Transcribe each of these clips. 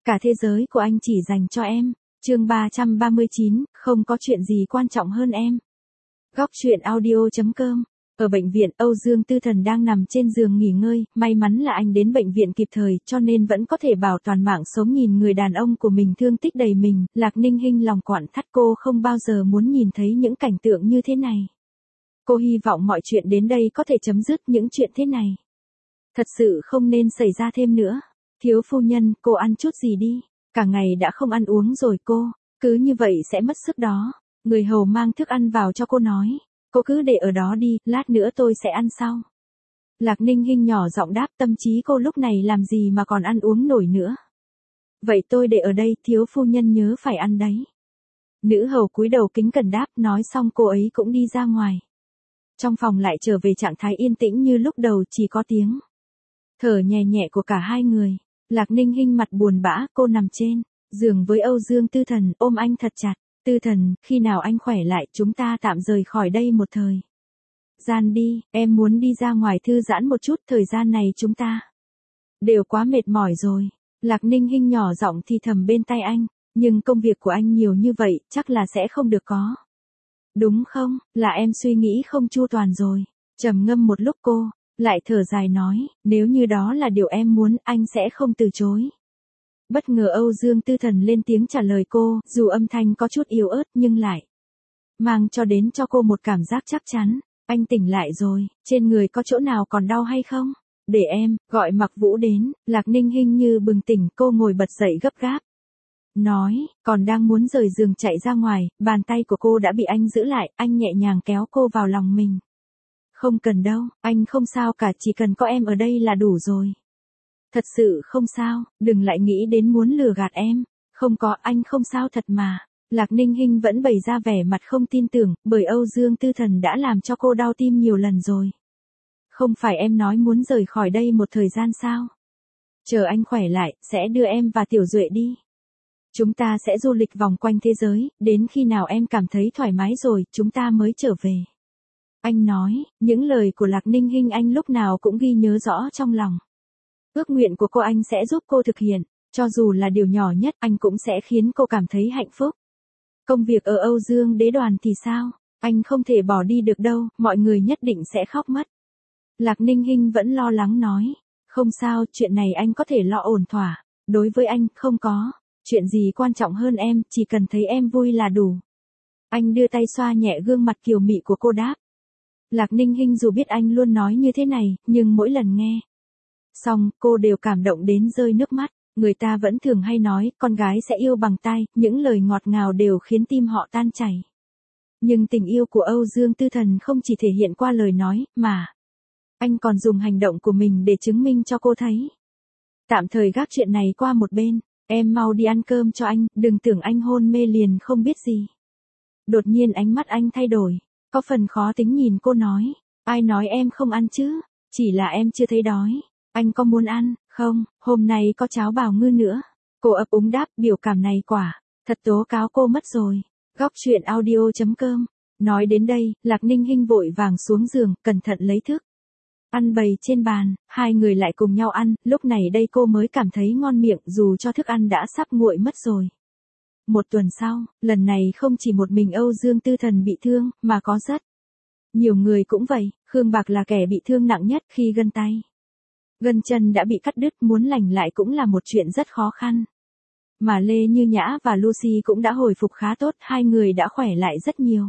Cả thế giới của anh chỉ dành cho em. Chương 339, không có chuyện gì quan trọng hơn em. Góc truyện audio.com. Ở bệnh viện, Âu Dương Tư Thần đang nằm trên giường nghỉ ngơi, may mắn là anh đến bệnh viện kịp thời, cho nên vẫn có thể bảo toàn mạng sống. Nhìn người đàn ông của mình thương tích đầy mình, Lạc Ninh Hinh lòng quặn thắt, cô không bao giờ muốn nhìn thấy những cảnh tượng như thế này. Cô hy vọng mọi chuyện đến đây có thể chấm dứt, những chuyện thế này thật sự không nên xảy ra thêm nữa. Thiếu phu nhân, cô ăn chút gì đi, cả ngày đã không ăn uống rồi cô, cứ như vậy sẽ mất sức đó. Người hầu mang thức ăn vào cho cô nói, cô cứ để ở đó đi, lát nữa tôi sẽ ăn sau. Lạc Ninh Hinh nhỏ giọng đáp, tâm trí cô lúc này làm gì mà còn ăn uống nổi nữa. Vậy tôi để ở đây, thiếu phu nhân nhớ phải ăn đấy. Nữ hầu cúi đầu kính cẩn đáp, nói xong cô ấy cũng đi ra ngoài. Trong phòng lại trở về trạng thái yên tĩnh như lúc đầu, chỉ có tiếng thở nhẹ nhẹ của cả hai người. Lạc Ninh Hinh mặt buồn bã, cô nằm trên giường với Âu Dương Tư Thần, ôm anh thật chặt. Tư Thần, khi nào anh khỏe lại, chúng ta tạm rời khỏi đây một thời gian đi, em muốn đi ra ngoài thư giãn một chút, thời gian này chúng ta đều quá mệt mỏi rồi. Lạc Ninh Hinh nhỏ giọng thì thầm bên tai anh, nhưng công việc của anh nhiều như vậy, chắc là sẽ không được có. Đúng không, là em suy nghĩ không chu toàn rồi. Trầm ngâm một lúc cô lại thở dài nói, nếu như đó là điều em muốn, anh sẽ không từ chối. Bất ngờ Âu Dương Tư Thần lên tiếng trả lời cô, dù âm thanh có chút yếu ớt nhưng lại mang cho cô một cảm giác chắc chắn. Anh tỉnh lại rồi, trên người có chỗ nào còn đau hay không? Để em gọi Mặc Vũ đến. Lạc Ninh Hinh như bừng tỉnh, cô ngồi bật dậy gấp gáp. Nói, còn đang muốn rời giường chạy ra ngoài, bàn tay của cô đã bị anh giữ lại, anh nhẹ nhàng kéo cô vào lòng mình. Không cần đâu, anh không sao cả, chỉ cần có em ở đây là đủ rồi. Thật sự không sao, đừng lại nghĩ đến muốn lừa gạt em. Không có, anh không sao thật mà. Lạc Ninh Hinh vẫn bày ra vẻ mặt không tin tưởng, bởi Âu Dương Tư Thần đã làm cho cô đau tim nhiều lần rồi. Không phải em nói muốn rời khỏi đây một thời gian sao? Chờ anh khỏe lại, sẽ đưa em và Tiểu Duệ đi. Chúng ta sẽ du lịch vòng quanh thế giới, đến khi nào em cảm thấy thoải mái rồi, chúng ta mới trở về. Anh nói, những lời của Lạc Ninh Hinh anh lúc nào cũng ghi nhớ rõ trong lòng. Ước nguyện của cô anh sẽ giúp cô thực hiện, cho dù là điều nhỏ nhất, anh cũng sẽ khiến cô cảm thấy hạnh phúc. Công việc ở Âu Dương Đế Đoàn thì sao? Anh không thể bỏ đi được đâu, mọi người nhất định sẽ khóc mất. Lạc Ninh Hinh vẫn lo lắng nói, không sao, chuyện này anh có thể lo ổn thỏa. Đối với anh, không có chuyện gì quan trọng hơn em, chỉ cần thấy em vui là đủ. Anh đưa tay xoa nhẹ gương mặt kiều mị của cô đáp. Lạc Ninh Hinh dù biết anh luôn nói như thế này, nhưng mỗi lần nghe xong, cô đều cảm động đến rơi nước mắt. Người ta vẫn thường hay nói, con gái sẽ yêu bằng tai, những lời ngọt ngào đều khiến tim họ tan chảy. Nhưng tình yêu của Âu Dương Tư Thần không chỉ thể hiện qua lời nói, mà anh còn dùng hành động của mình để chứng minh cho cô thấy. Tạm thời gác chuyện này qua một bên, em mau đi ăn cơm cho anh, đừng tưởng anh hôn mê liền không biết gì. Đột nhiên ánh mắt anh thay đổi, có phần khó tính nhìn cô nói, ai nói em không ăn chứ, chỉ là em chưa thấy đói. Anh có muốn ăn, không, hôm nay có cháo bào ngư nữa. Cô ấp úng đáp, biểu cảm này quả thật tố cáo cô mất rồi. Góc truyện audio.com. Nói đến đây, Lạc Ninh Hinh vội vàng xuống giường, cẩn thận lấy thức ăn bày trên bàn, hai người lại cùng nhau ăn, lúc này đây cô mới cảm thấy ngon miệng dù cho thức ăn đã sắp nguội mất rồi. Một tuần sau, lần này không chỉ một mình Âu Dương Tư Thần bị thương, mà có rất nhiều người cũng vậy. Khương Bạc là kẻ bị thương nặng nhất, khi gân tay, gân chân đã bị cắt đứt, muốn lành lại cũng là một chuyện rất khó khăn. Mà Lê Như Nhã và Lucy cũng đã hồi phục khá tốt, hai người đã khỏe lại rất nhiều.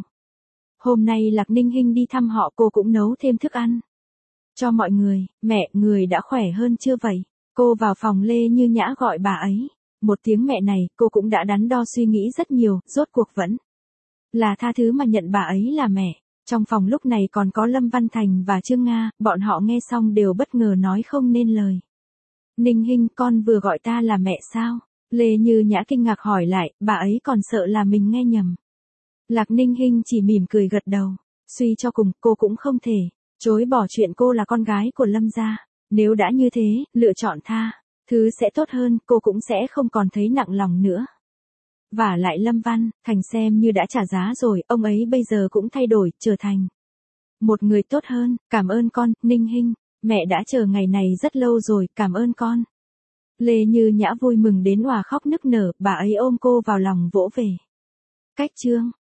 Hôm nay Lạc Ninh Hinh đi thăm họ, cô cũng nấu thêm thức ăn cho mọi người. Mẹ, người đã khỏe hơn chưa vậy? Cô vào phòng Lê Như Nhã gọi bà ấy. Một tiếng mẹ này, cô cũng đã đắn đo suy nghĩ rất nhiều, rốt cuộc vẫn là tha thứ mà nhận bà ấy là mẹ. Trong phòng lúc này còn có Lâm Văn Thành và Trương Nga, bọn họ nghe xong đều bất ngờ nói không nên lời. Ninh Hinh, con vừa gọi ta là mẹ sao? Lê Như Nhã kinh ngạc hỏi lại, bà ấy còn sợ là mình nghe nhầm. Lạc Ninh Hinh chỉ mỉm cười gật đầu. Suy cho cùng, cô cũng không thể chối bỏ chuyện cô là con gái của Lâm gia. Nếu đã như thế, lựa chọn tha thứ sẽ tốt hơn, cô cũng sẽ không còn thấy nặng lòng nữa. Vả lại Lâm Văn Thành xem như đã trả giá rồi, ông ấy bây giờ cũng thay đổi, trở thành một người tốt hơn. Cảm ơn con, Ninh Hinh, mẹ đã chờ ngày này rất lâu rồi, cảm ơn con. Lê Như Nhã vui mừng đến òa khóc nức nở, bà ấy ôm cô vào lòng vỗ về. Cách chương